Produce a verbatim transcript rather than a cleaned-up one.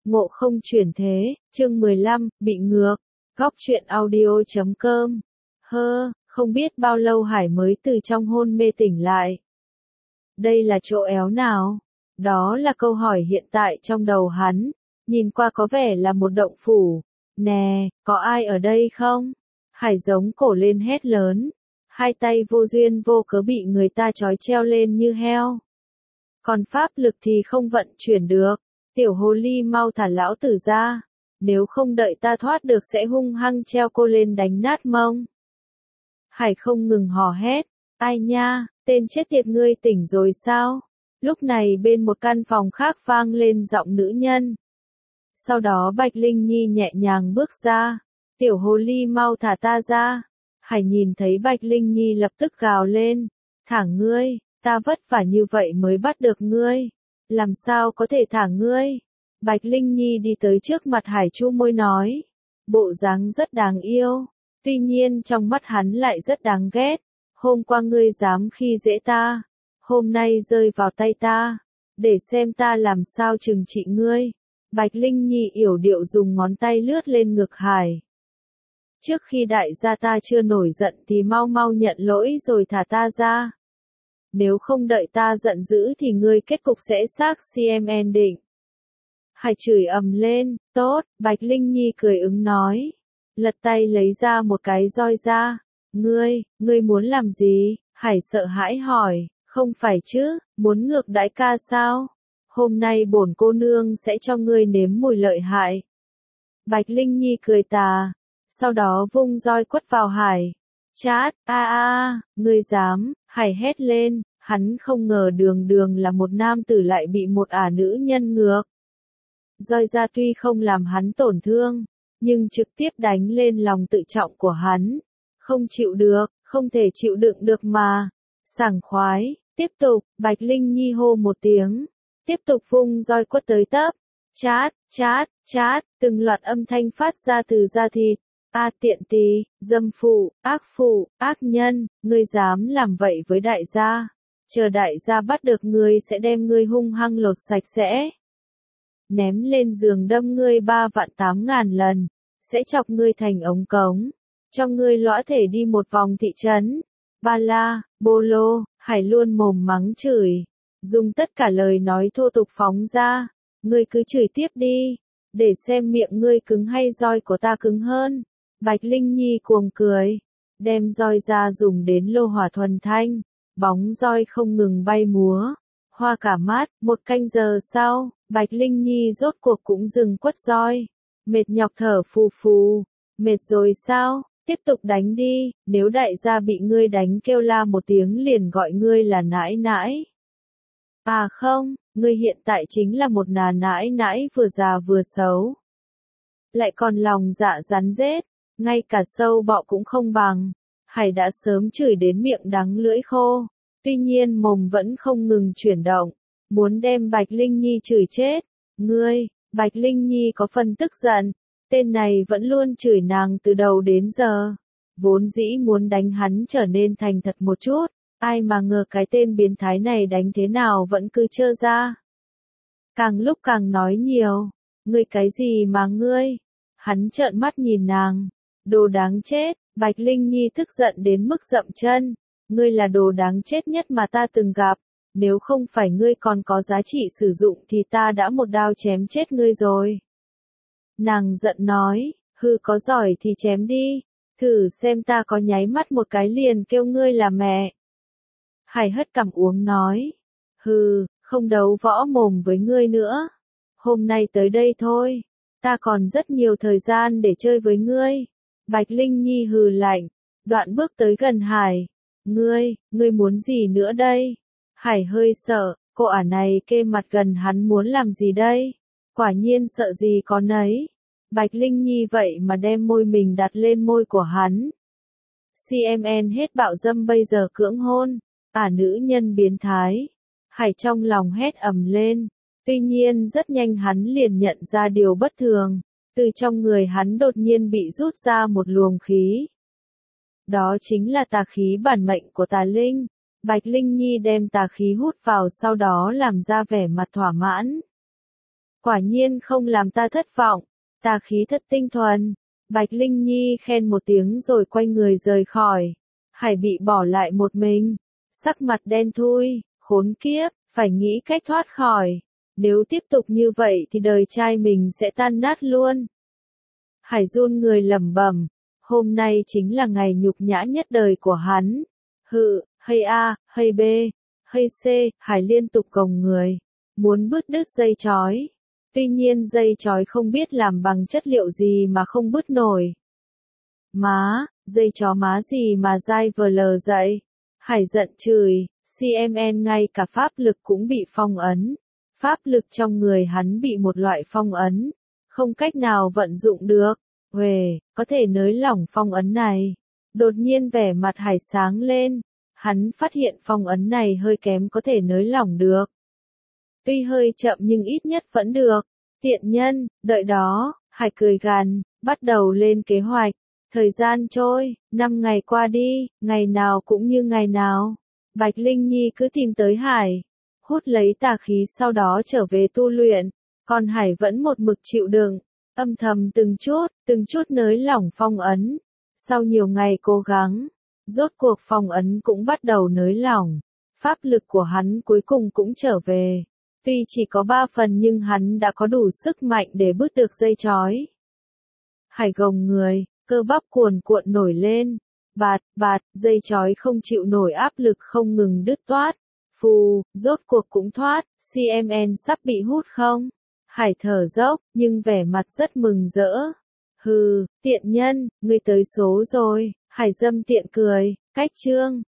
Ngộ không chuyển thế, chương mười lăm, bị ngược. Góc truyện audio chấm com. Hơ, không biết bao lâu Hải mới từ trong hôn mê tỉnh lại. Đây là chỗ éo nào? Đó là câu hỏi hiện tại trong đầu hắn. Nhìn qua có vẻ là một động phủ. Nè, có ai ở đây không? Hải giống cổ lên hét lớn. Hai tay vô duyên vô cớ bị người ta trói treo lên như heo. Còn pháp lực thì không vận chuyển được. Tiểu hồ ly mau thả lão tử ra. Nếu không đợi ta thoát được sẽ hung hăng treo cô lên đánh nát mông. Hải không ngừng hò hét. Ai nha, tên chết tiệt ngươi tỉnh rồi sao? Lúc này bên một căn phòng khác vang lên giọng nữ nhân. Sau đó Bạch Linh Nhi nhẹ nhàng bước ra. Tiểu hồ ly mau thả ta ra. Hải nhìn thấy Bạch Linh Nhi lập tức gào lên. Thả ngươi, ta vất vả như vậy mới bắt được ngươi. Làm sao có thể thả ngươi? Bạch Linh Nhi đi tới trước mặt Hải chu môi nói. Bộ dáng rất đáng yêu. Tuy nhiên trong mắt hắn lại rất đáng ghét. Hôm qua ngươi dám khi dễ ta. Hôm nay rơi vào tay ta. Để xem ta làm sao trừng trị ngươi. Bạch Linh Nhi yểu điệu dùng ngón tay lướt lên ngực Hải. Trước khi đại gia ta chưa nổi giận thì mau mau nhận lỗi rồi thả ta ra. Nếu không đợi ta giận dữ thì ngươi kết cục sẽ xác xê em en định. Hải chửi ầm lên, tốt, Bạch Linh Nhi cười ứng nói. Lật tay lấy ra một cái roi ra. Ngươi, ngươi muốn làm gì? Hải sợ hãi hỏi, không phải chứ, muốn ngược đãi ca sao? Hôm nay bổn cô nương sẽ cho ngươi nếm mùi lợi hại. Bạch Linh Nhi cười tà. Sau đó vung roi quất vào Hải. Chát, a a, ngươi dám, Hải hét lên, hắn không ngờ đường đường là một nam tử lại bị một ả nữ nhân ngược. Roi ra tuy không làm hắn tổn thương, nhưng trực tiếp đánh lên lòng tự trọng của hắn. Không chịu được, không thể chịu đựng được mà. Sảng khoái, tiếp tục, Bạch Linh Nhi hô một tiếng. Tiếp tục vung roi quất tới tấp. Chát, chát, chát, từng loạt âm thanh phát ra từ da thịt. A tiện tì, dâm phụ, ác phụ, ác nhân, ngươi dám làm vậy với đại gia. Chờ đại gia bắt được ngươi sẽ đem ngươi hung hăng lột sạch sẽ. Ném lên giường đâm ngươi ba vạn tám ngàn lần. Sẽ chọc ngươi thành ống cống. Cho ngươi lõa thể đi một vòng thị trấn. Ba la, bô lô, Hải luôn mồm mắng chửi. Dùng tất cả lời nói thô tục phóng ra. Ngươi cứ chửi tiếp đi. Để xem miệng ngươi cứng hay roi của ta cứng hơn. Bạch Linh Nhi cuồng cười. Đem roi ra dùng đến lô hỏa thuần thanh. Bóng roi không ngừng bay múa. Hoa cả mắt, một canh giờ sau, Bạch Linh Nhi rốt cuộc cũng dừng quất roi. Mệt nhọc thở phù phù. Mệt rồi sao? Tiếp tục đánh đi, nếu đại gia bị ngươi đánh kêu la một tiếng liền gọi ngươi là nãi nãi. À không, ngươi hiện tại chính là một nà nãi nãi vừa già vừa xấu. Lại còn lòng dạ rắn rết, ngay cả sâu bọ cũng không bằng. Hải đã sớm chửi đến miệng đắng lưỡi khô. Tuy nhiên mồm vẫn không ngừng chuyển động. Muốn đem Bạch Linh Nhi chửi chết. Ngươi, Bạch Linh Nhi có phần tức giận. Tên này vẫn luôn chửi nàng từ đầu đến giờ. Vốn dĩ muốn đánh hắn trở nên thành thật một chút. Ai mà ngờ cái tên biến thái này đánh thế nào vẫn cứ trơ ra. Càng lúc càng nói nhiều. Ngươi cái gì mà ngươi? Hắn trợn mắt nhìn nàng. Đồ đáng chết. Bạch Linh Nhi tức giận đến mức dậm chân. Ngươi là đồ đáng chết nhất mà ta từng gặp. Nếu không phải ngươi còn có giá trị sử dụng thì ta đã một đao chém chết ngươi rồi. Nàng giận nói, hừ có giỏi thì chém đi. Thử xem ta có nháy mắt một cái liền kêu ngươi là mẹ. Hải hất cằm uống nói. Hừ, không đấu võ mồm với ngươi nữa. Hôm nay tới đây thôi. Ta còn rất nhiều thời gian để chơi với ngươi. Bạch Linh Nhi hừ lạnh. Đoạn bước tới gần Hải. Ngươi, ngươi muốn gì nữa đây? Hải hơi sợ, cô ả này kê mặt gần hắn muốn làm gì đây? Quả nhiên sợ gì có nấy. Bạch Linh Nhi vậy mà đem môi mình đặt lên môi của hắn. xê em en hết bạo dâm bây giờ cưỡng hôn. Ả nữ nhân biến thái. Hải trong lòng hét ầm lên. Tuy nhiên rất nhanh hắn liền nhận ra điều bất thường. Từ trong người hắn đột nhiên bị rút ra một luồng khí. Đó chính là tà khí bản mệnh của tà linh. Bạch Linh Nhi đem tà khí hút vào sau đó làm ra vẻ mặt thỏa mãn. Quả nhiên không làm ta thất vọng, tà khí thật tinh thuần. Bạch Linh Nhi khen một tiếng rồi quay người rời khỏi. Hải bị bỏ lại một mình, sắc mặt đen thui, khốn kiếp, phải nghĩ cách thoát khỏi. Nếu tiếp tục như vậy thì đời trai mình sẽ tan nát luôn. Hải run người lẩm bẩm, hôm nay chính là ngày nhục nhã nhất đời của hắn. Hự, hay A, hay B, hay C, Hải liên tục gồng người, muốn bứt đứt dây chói. Tuy nhiên dây chói không biết làm bằng chất liệu gì mà không bứt nổi. Má, dây chó má gì mà dai vờ lờ dậy. Hải giận chửi, xê em en ngay cả pháp lực cũng bị phong ấn. Pháp lực trong người hắn bị một loại phong ấn, không cách nào vận dụng được. Uề, có thể nới lỏng phong ấn này. Đột nhiên vẻ mặt Hải sáng lên, hắn phát hiện phong ấn này hơi kém có thể nới lỏng được. Tuy hơi chậm nhưng ít nhất vẫn được. Tiện nhân, đợi đó, Hải cười gằn, bắt đầu lên kế hoạch. Thời gian trôi, năm ngày qua đi, ngày nào cũng như ngày nào. Bạch Linh Nhi cứ tìm tới Hải, hút lấy tà khí sau đó trở về tu luyện. Còn Hải vẫn một mực chịu đựng, âm thầm từng chút, từng chút nới lỏng phong ấn. Sau nhiều ngày cố gắng, rốt cuộc phong ấn cũng bắt đầu nới lỏng. Pháp lực của hắn cuối cùng cũng trở về. Tuy chỉ có ba phần nhưng hắn đã có đủ sức mạnh để bứt được dây chói. Hải gồng người, cơ bắp cuồn cuộn nổi lên. Bạt, bạt, dây chói không chịu nổi áp lực không ngừng đứt toát. Phù, rốt cuộc cũng thoát, xê em en sắp bị hút không? Hải thở dốc, nhưng vẻ mặt rất mừng rỡ. Hừ, tiện nhân, ngươi tới số rồi. Hải dâm tiện cười, cách chương.